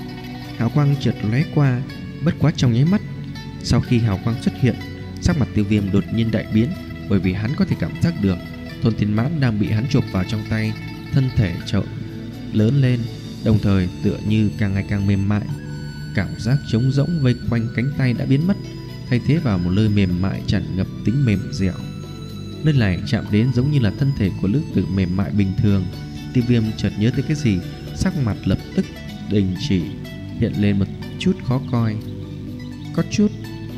Hào quang chợt lóe qua, bất quá trong nháy mắt sau khi hào quang xuất hiện, sắc mặt Tiêu Viêm đột nhiên đại biến, bởi vì hắn có thể cảm giác được Thôn Thiên Mãn đang bị hắn chộp vào trong tay, thân thể trợn lớn lên, đồng thời tựa như càng ngày càng mềm mại. Cảm giác trống rỗng vây quanh cánh tay đã biến mất, thay thế vào một nơi mềm mại tràn ngập tính mềm dẻo. Nơi này chạm đến giống như là thân thể của nữ tử mềm mại bình thường. Tiêu Viêm chợt nhớ tới cái gì, sắc mặt lập tức đình chỉ, hiện lên một chút khó coi, có chút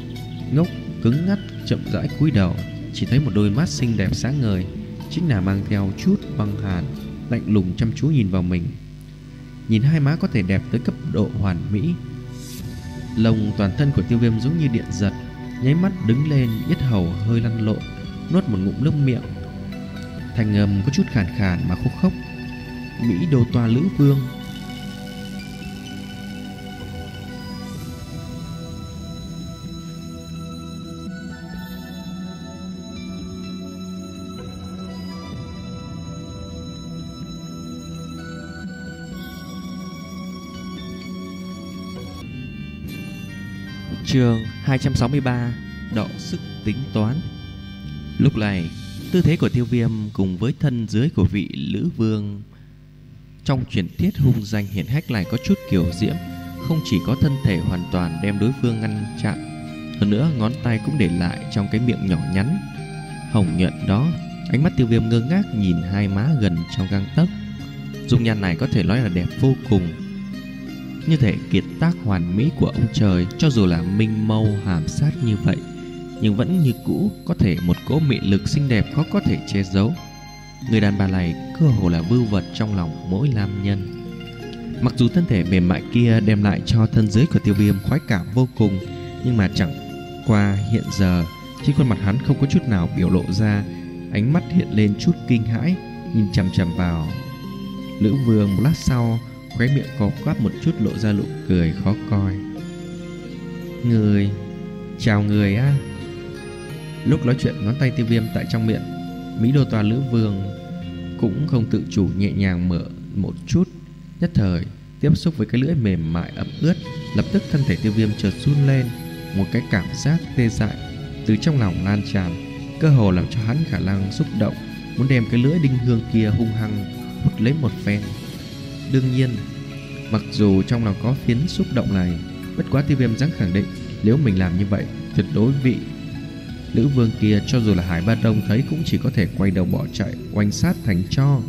ngốc cứng ngắt, chậm rãi cúi đầu, chỉ thấy một đôi mắt xinh đẹp sáng ngời, chính là mang theo chút băng hàn, lạnh lùng chăm chú nhìn vào mình. Nhìn hai má có thể đẹp tới cấp độ hoàn mỹ, lồng toàn thân của Tiêu Viêm giống như điện giật, nháy mắt đứng lên, yết hầu hơi lăn lộn, nuốt một ngụm nước miệng, thành âm có chút khàn khàn mà khúc khốc. Mỹ Đô Toa Lữ Vương. Chương hai trăm sáu mươi ba, đọ sức tính toán. Lúc này, tư thế của Tiêu Viêm cùng với thân dưới của vị Lữ Vương trong truyền thuyết hung danh hiển hách này có chút kiểu diễm, không chỉ có thân thể hoàn toàn đem đối phương ngăn chặn, hơn nữa ngón tay cũng để lại trong cái miệng nhỏ nhắn hồng nhuận đó. Ánh mắt Tiêu Viêm ngơ ngác nhìn hai má gần trong gang tấc, dung nhan này có thể nói là đẹp vô cùng, như thể kiệt tác hoàn mỹ của ông trời. Cho dù là minh mâu hàm sát như vậy, nhưng vẫn như cũ có thể một cỗ mị lực xinh đẹp khó có thể che giấu. Người đàn bà này cơ hồ là vưu vật trong lòng mỗi nam nhân. Mặc dù thân thể mềm mại kia đem lại cho thân dưới của Tiêu Viêm khoái cảm vô cùng, nhưng mà chẳng qua hiện giờ trên khuôn mặt hắn không có chút nào biểu lộ ra, ánh mắt hiện lên chút kinh hãi, nhìn chằm chằm vào Lữ Vương. Một lát sau, khóe miệng có quắp một chút lộ ra nụ cười khó coi. Người, chào người á. Lúc nói chuyện, ngón tay Tiêu Viêm tại trong miệng Mỹ Đô Toa Lữ Vương cũng không tự chủ nhẹ nhàng mở một chút, nhất thời tiếp xúc với cái lưỡi mềm mại ẩm ướt. Lập tức thân thể Tiêu Viêm chợt run lên, một cái cảm giác tê dại từ trong lòng lan tràn, cơ hồ làm cho hắn khả năng xúc động, muốn đem cái lưỡi đinh hương kia hung hăng hút lấy một phen. Đương nhiên, mặc dù trong lòng có phiến xúc động này, bất quá Tiêu Viêm dám khẳng định nếu mình làm như vậy, tuyệt đối vị Lữ Vương kia cho dù là Hải Ba Đông thấy cũng chỉ có thể quay đầu bỏ chạy, oanh sát thành tro.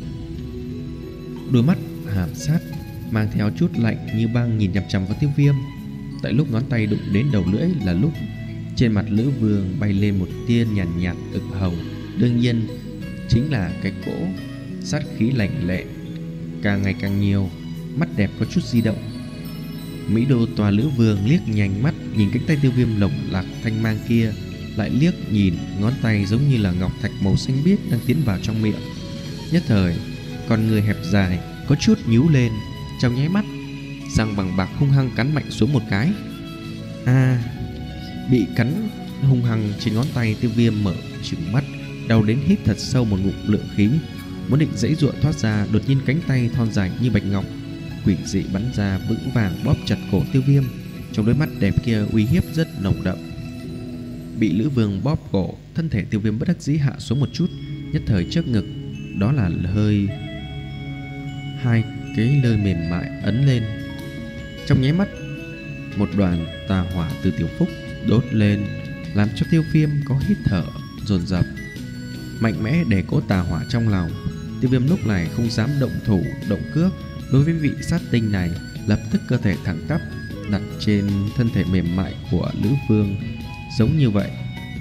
Đôi mắt hàm sát mang theo chút lạnh như băng nhìn chằm chằm vào Tiêu Viêm. Tại lúc ngón tay đụng đến đầu lưỡi là lúc trên mặt Lữ Vương bay lên một tia nhàn nhạt, nhạt ửng hồng, đương nhiên chính là cái cỗ sát khí lạnh lệ càng ngày càng nhiều. Mắt đẹp có chút di động. Mỹ Đô Toa Lữ Vương liếc nhanh mắt nhìn cánh tay Tiêu Viêm lồng lạc thanh mang kia, lại liếc nhìn ngón tay giống như là ngọc thạch màu xanh biếc đang tiến vào trong miệng. Nhất thời con người hẹp dài có chút nhíu lên, trong nháy mắt răng bằng bạc hung hăng cắn mạnh xuống một cái. A. Bị cắn hung hăng trên ngón tay, Tiêu Viêm mở trừng mắt, đau đến hít thật sâu một ngụm lượng khí, muốn định giãy giụa thoát ra. Đột nhiên cánh tay thon dài như bạch ngọc quỷ dị bắn ra, vững vàng bóp chặt cổ Tiêu Viêm. Trong đôi mắt đẹp kia uy hiếp rất nồng đậm. Bị Lữ Vương bóp cổ, thân thể Tiêu Viêm bất đắc dĩ hạ xuống một chút, nhất thời trước ngực đó là hơi hai cái lơi mềm mại ấn lên. Trong nháy mắt, một đoàn tà hỏa từ tiểu phúc đốt lên, làm cho Tiêu Viêm có hít thở dồn dập, mạnh mẽ để cố tà hỏa trong lòng. Tiêu Viêm lúc này không dám động thủ động cước đối với vị sát tinh này, lập tức cơ thể thẳng tắp đặt trên thân thể mềm mại của Lữ Vương. Giống như vậy,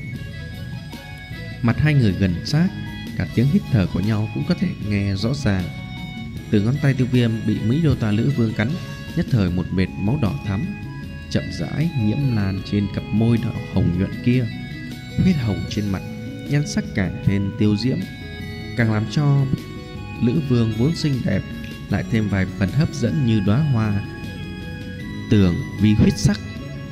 mặt hai người gần sát, cả tiếng hít thở của nhau cũng có thể nghe rõ ràng. Từ ngón tay Tiêu Viêm bị Mỹ Đô Tà Lữ Vương cắn, nhất thời một vệt máu đỏ thắm chậm rãi nhiễm lan trên cặp môi đỏ hồng nhuận kia. Huyết hồng trên mặt, nhan sắc càng thêm tiêu diễm, càng làm cho Lữ Vương vốn xinh đẹp lại thêm vài phần hấp dẫn như đóa hoa tường vi huyết sắc.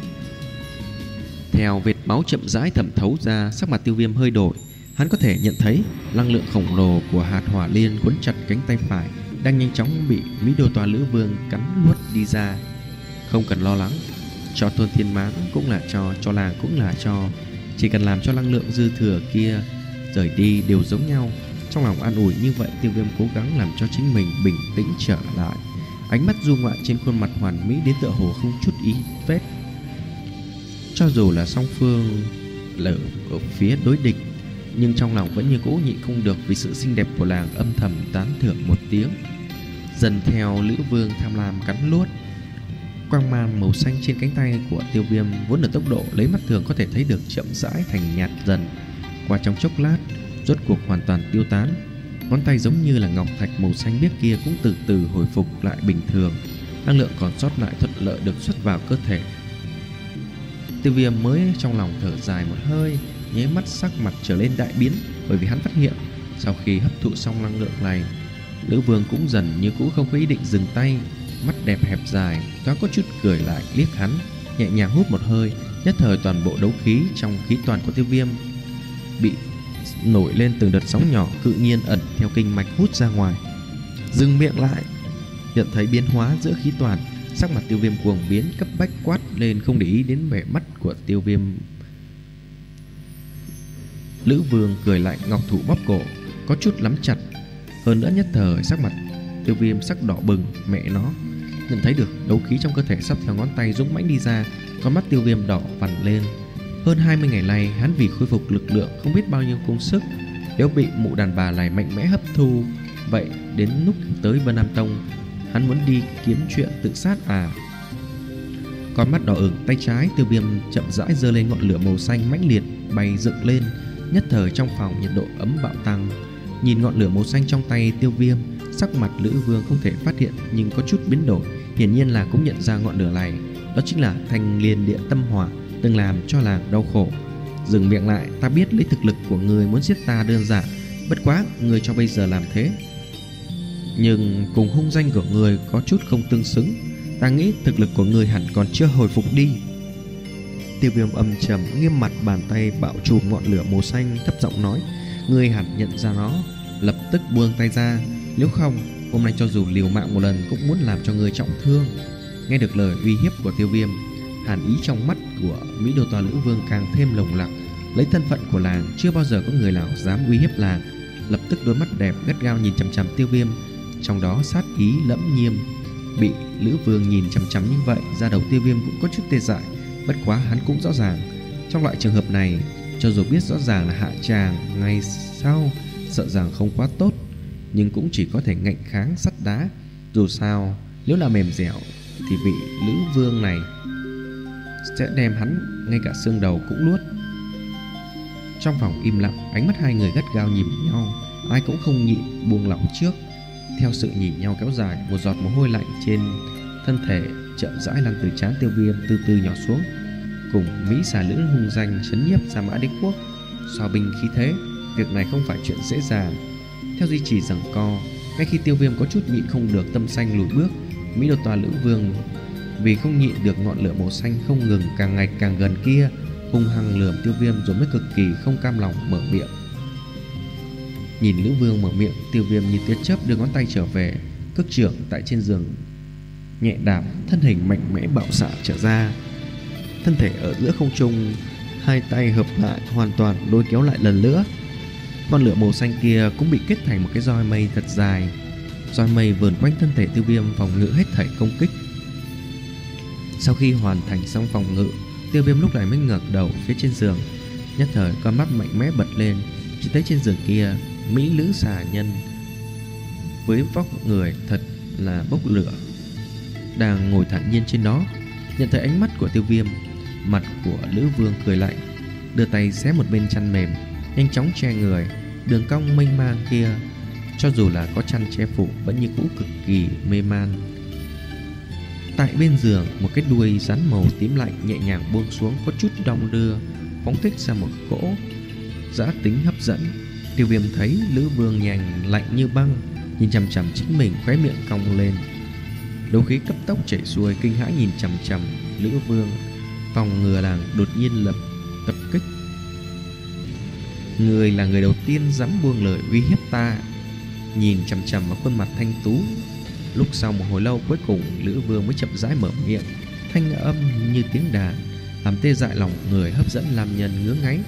Theo vệt máu chậm rãi thẩm thấu ra, sắc mặt Tiêu Viêm hơi đổi. Hắn có thể nhận thấy năng lượng khổng lồ của hạt hỏa liên quấn chặt cánh tay phải đang nhanh chóng bị Mỹ Đô Tòa Lữ Vương cắn nuốt đi ra. Không cần lo lắng, cho Thôn Thiên Mãng cũng là cho, cho làng cũng là cho. Chỉ cần làm cho năng lượng dư thừa kia rời đi đều giống nhau. Trong lòng an ủi như vậy, Tiêu Viêm cố gắng làm cho chính mình bình tĩnh trở lại. Ánh mắt du ngoại trên khuôn mặt hoàn mỹ đến tựa hồ không chút ý vết. Cho dù là song phương lở ở phía đối địch, nhưng trong lòng vẫn như cũ nhịn không được vì sự xinh đẹp của làng, âm thầm tán thưởng một tiếng. Dần theo Lữ Vương tham lam cắn luốt, quang mang màu xanh trên cánh tay của Tiêu Viêm vốn ở tốc độ lấy mắt thường có thể thấy được chậm rãi thành nhạt dần. Qua trong chốc lát, rốt cuộc hoàn toàn tiêu tán. Ngón tay giống như là ngọc thạch màu xanh biếc kia cũng từ từ hồi phục lại bình thường. Năng lượng còn sót lại thuận lợi được xuất vào cơ thể. Tiêu Viêm mới trong lòng thở dài một hơi, nháy mắt sắc mặt trở lên đại biến, bởi vì hắn phát hiện sau khi hấp thụ xong năng lượng này, Lữ Vương cũng dần như cũ không có ý định dừng tay. Mắt đẹp hẹp dài, thoáng có chút cười lại liếc hắn, nhẹ nhàng hút một hơi. Nhất thời toàn bộ đấu khí trong khí toàn của Tiêu Viêm bị nổi lên từng đợt sóng nhỏ, tự nhiên ẩn theo kinh mạch hút ra ngoài. Dừng miệng lại. Nhận thấy biến hóa giữa khí toàn, sắc mặt Tiêu Viêm cuồng biến, cấp bách quát lên không để ý đến vẻ mắt của Tiêu Viêm. Lữ Vương cười lạnh, ngọc thủ bóp cổ, có chút nắm chặt. Hơn nữa nhất thời sắc mặt Tiêu Viêm sắc đỏ bừng, mẹ nó. Nhận thấy được đấu khí trong cơ thể sắp theo ngón tay dũng mãnh đi ra, con mắt Tiêu Viêm đỏ vằn lên. Hơn hai mươi ngày nay, hắn vì khôi phục lực lượng không biết bao nhiêu công sức, nếu bị mụ đàn bà này mạnh mẽ hấp thu, vậy đến lúc tới Vân Nam Tông, hắn muốn đi kiếm chuyện tự sát à? Con mắt đỏ ửng, tay trái Tiêu Viêm chậm rãi giơ lên ngọn lửa màu xanh mãnh liệt bay dựng lên. Nhất thời trong phòng nhiệt độ ấm bạo tăng. Nhìn ngọn lửa màu xanh trong tay Tiêu Viêm, sắc mặt Lữ Vương không thể phát hiện nhưng có chút biến đổi. Hiển nhiên là cũng nhận ra ngọn lửa này, đó chính là Thanh Liên Địa Tâm Hỏa, từng làm cho làng đau khổ. Dừng miệng lại, ta biết lấy thực lực của người muốn giết ta đơn giản, bất quá người cho bây giờ làm thế, nhưng cùng hung danh của người có chút không tương xứng. Ta nghĩ thực lực của người hẳn còn chưa hồi phục đi. Tiêu Viêm âm trầm nghiêm mặt, bàn tay bạo trùm ngọn lửa màu xanh, thấp giọng nói: người hẳn nhận ra nó, lập tức buông tay ra, nếu không hôm nay cho dù liều mạng một lần cũng muốn làm cho người trọng thương. Nghe được lời uy hiếp của Tiêu Viêm, hàn ý trong mắt của Mỹ Đô Tòa Lữ Vương càng thêm lồng lặc. Lấy thân phận của làng, chưa bao giờ có người nào dám uy hiếp làng. Lập tức đôi mắt đẹp gắt gao nhìn chằm chằm Tiêu Viêm, trong đó sát ý lẫm nhiêm. Bị Lữ Vương nhìn chằm chằm như vậy, da đầu Tiêu Viêm cũng có chút tê dại. Bất quá hắn cũng rõ ràng, trong loại trường hợp này, cho dù biết rõ ràng là hạ tràng ngày sau sợ rằng không quá tốt, nhưng cũng chỉ có thể ngạnh kháng sắt đá. Dù sao nếu là mềm dẻo thì vị Lữ Vương này sẽ đem hắn ngay cả xương đầu cũng nuốt. Trong phòng im lặng, ánh mắt hai người gắt gao nhìn nhau, ai cũng không nhịn buông lỏng trước. Theo sự nhìn nhau kéo dài, một giọt mồ hôi lạnh trên thân thể chậm rãi lăn từ trán Tiêu Viêm từ từ nhỏ xuống. Cùng Mỹ xà lữ hung danh trấn nhiếp Sa Mã Đế Quốc, so binh khí thế, việc này không phải chuyện dễ dàng. Theo duy trì giằng co, ngay khi Tiêu Viêm có chút nhịn không được tâm xanh lùi bước, Mỹ Đô Tòa Lữ Vương vì không nhịn được ngọn lửa màu xanh không ngừng càng ngày càng gần kia, hung hăng lườm Tiêu Viêm rồi mới cực kỳ không cam lòng mở miệng. Nhìn Lữ Vương mở miệng, Tiêu Viêm như tia chớp đưa ngón tay trở về, cước trưởng tại trên giường nhẹ đạp, thân hình mạnh mẽ bạo xạ trở ra. Thân thể ở giữa không trung, hai tay hợp lại hoàn toàn lôi kéo lại lần nữa. Ngọn lửa màu xanh kia cũng bị kết thành một cái roi mây thật dài. Roi mây vờn quanh thân thể Tiêu Viêm phòng ngự hết thảy công kích. Sau khi hoàn thành xong phòng ngự, Tiêu Viêm lúc này mới ngẩng đầu phía trên giường. Nhất thời con mắt mạnh mẽ bật lên, chỉ thấy trên giường kia mỹ nữ xà nhân với vóc người thật là bốc lửa đang ngồi thản nhiên trên đó. Nhận thấy ánh mắt của Tiêu Viêm, mặt của Lữ Vương cười lạnh, đưa tay xé một bên chăn mềm, nhanh chóng che người. Đường cong mênh mang kia, cho dù là có chăn che phủ, vẫn như cũ cực kỳ mê man. Tại bên giường, một cái đuôi rắn màu tím lạnh nhẹ nhàng buông xuống, có chút đong đưa, phóng thích ra một cỗ dã tính hấp dẫn. Tiêu Viêm thấy Lữ Vương nhành lạnh như băng, nhìn chằm chằm chính mình, khóe miệng cong lên, đấu khí cấp tốc chảy xuôi, kinh hãi nhìn chằm chằm Lữ Vương, phòng ngừa làng đột nhiên lập tập kích. Người là người đầu tiên dám buông lời uy hiếp ta. Nhìn chằm chằm vào khuôn mặt thanh tú, lúc sau một hồi lâu, cuối cùng Lữ Vương mới chậm rãi mở miệng, thanh âm như tiếng đàn, làm tê dại lòng người, hấp dẫn làm nhân ngứa ngáy.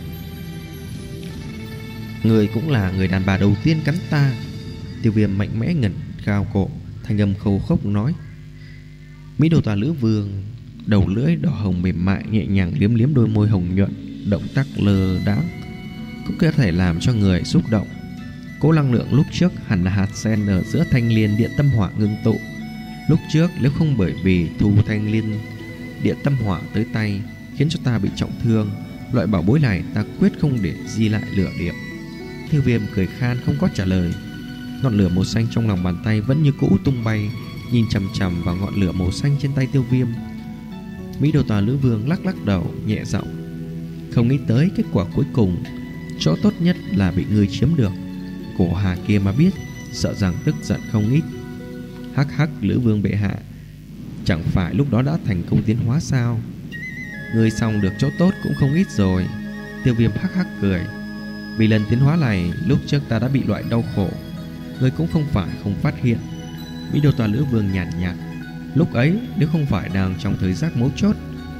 Người cũng là người đàn bà đầu tiên cắn ta. Tiêu Viêm mạnh mẽ ngẩng cao cổ, thanh âm khâu khốc nói. Mỹ Đồ Tòa Lữ Vương đầu lưỡi đỏ hồng mềm mại nhẹ nhàng liếm liếm đôi môi hồng nhuận, động tác lơ đãng cũng có thể làm cho người xúc động. Cỗ năng lượng lúc trước hẳn là hạt sen ở giữa thanh liên điện tâm hỏa ngưng tụ. Lúc trước nếu không bởi vì thu thanh liên điện tâm hỏa tới tay khiến cho ta bị trọng thương, loại bảo bối này ta quyết không để di lại lửa điểm. Tiêu Viêm cười khan không có trả lời. Ngọn lửa màu xanh trong lòng bàn tay vẫn như cũ tung bay, nhìn chằm chằm vào ngọn lửa màu xanh trên tay Tiêu Viêm. Mỹ Đồ Tòa Lữ Vương lắc lắc đầu nhẹ giọng, không nghĩ tới kết quả cuối cùng, chỗ tốt nhất là bị ngươi chiếm được. Cổ Hà kia mà biết, sợ rằng tức giận không ít. Hắc hắc, Lữ Vương bệ hạ, chẳng phải lúc đó đã thành công tiến hóa sao? Ngươi xong được chỗ tốt cũng không ít rồi. Tiêu Viêm hắc hắc cười. Vì lần tiến hóa này, lúc trước ta đã bị loại đau khổ, ngươi cũng không phải không phát hiện. Mỹ Đồ Tòa Lữ Vương nhàn nhạt, lúc ấy nếu không phải đang trong thời giác mấu chốt,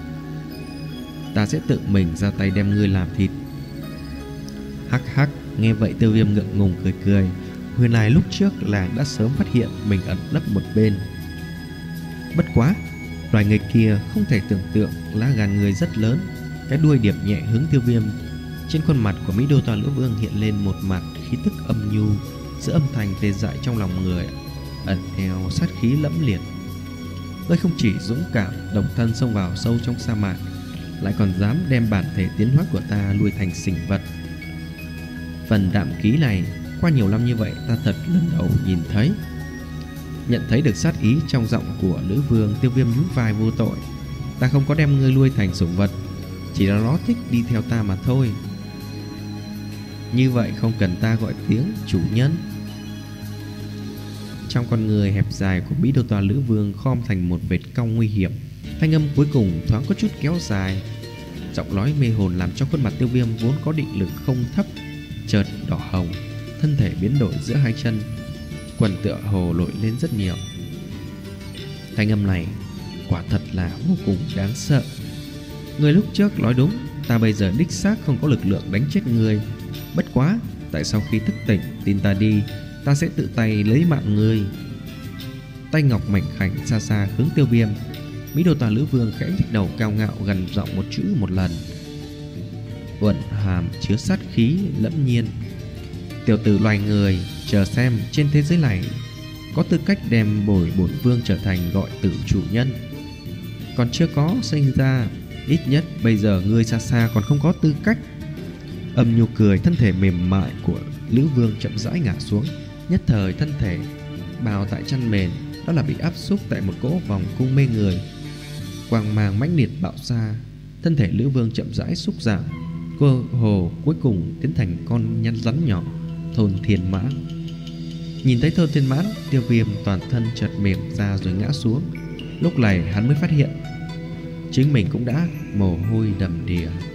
ta sẽ tự mình ra tay đem ngươi làm thịt. Hắc hắc. Nghe vậy Tiêu Viêm ngượng ngùng cười cười. Người này lúc trước làng đã sớm phát hiện mình ẩn nấp một bên. Bất quá loài người kia không thể tưởng tượng, lá gan người rất lớn. Cái đuôi điệp nhẹ hướng Tiêu Viêm. Trên khuôn mặt của Mỹ Đô Tòa Lữ Vương hiện lên một mặt khí tức âm nhu, giữa âm thanh tê dại trong lòng người ẩn theo sát khí lẫm liệt. Ngươi không chỉ dũng cảm độc thân xông vào sâu trong sa mạc, lại còn dám đem bản thể tiến hóa của ta nuôi thành sình vật. Phần đạm ký này qua nhiều năm như vậy ta thật lần đầu nhìn thấy. Nhận thấy được sát ý trong giọng của Lữ Vương, Tiêu Viêm nhún vai vô tội. Ta không có đem ngươi nuôi thành sủng vật, chỉ là nó thích đi theo ta mà thôi. Như vậy không cần ta gọi tiếng chủ nhân. Trong con người hẹp dài của Mỹ Đô Tòa Lữ Vương khom thành một vệt cong nguy hiểm. Thanh âm cuối cùng thoáng có chút kéo dài, giọng nói mê hồn làm cho khuôn mặt Tiêu Viêm vốn có định lực không thấp chợt đỏ hồng, thân thể biến đổi giữa hai chân, quần tựa hồ nổi lên rất nhiều. Thanh âm này quả thật là vô cùng đáng sợ. Người lúc trước nói đúng, ta bây giờ đích xác không có lực lượng đánh chết người. Bất quá, tại sau khi thức tỉnh, tin ta đi, ta sẽ tự tay lấy mạng ngươi. Tay ngọc mảnh khảnh xa xa hướng Tiêu Viêm. Mỹ Đô Tòa Lữ Vương khẽ nhích đầu cao ngạo, gần giọng một chữ một lần, uẩn hàm chứa sát khí lẫm nhiên. Tiểu tử loài người, chờ xem trên thế giới này có tư cách đem bồi bổn vương trở thành gọi tử chủ nhân còn chưa có sinh ra. Ít nhất bây giờ ngươi xa xa còn không có tư cách. Âm nhu cười, thân thể mềm mại của Lữ Vương chậm rãi ngả xuống. Nhất thời thân thể bào tại chăn mền, đó là bị áp xúc tại một cỗ vòng cung mê người. Quang mang mãnh liệt bạo ra, thân thể Lữ Vương chậm rãi xúc giảm, cơ hồ cuối cùng tiến thành con nhăn rắn nhỏ, Thôn Thiên Mãn. Nhìn thấy Thôn Thiên Mãn, Tiêu Viêm toàn thân chợt mềm ra rồi ngã xuống. Lúc này hắn mới phát hiện chính mình cũng đã mồ hôi đầm đìa.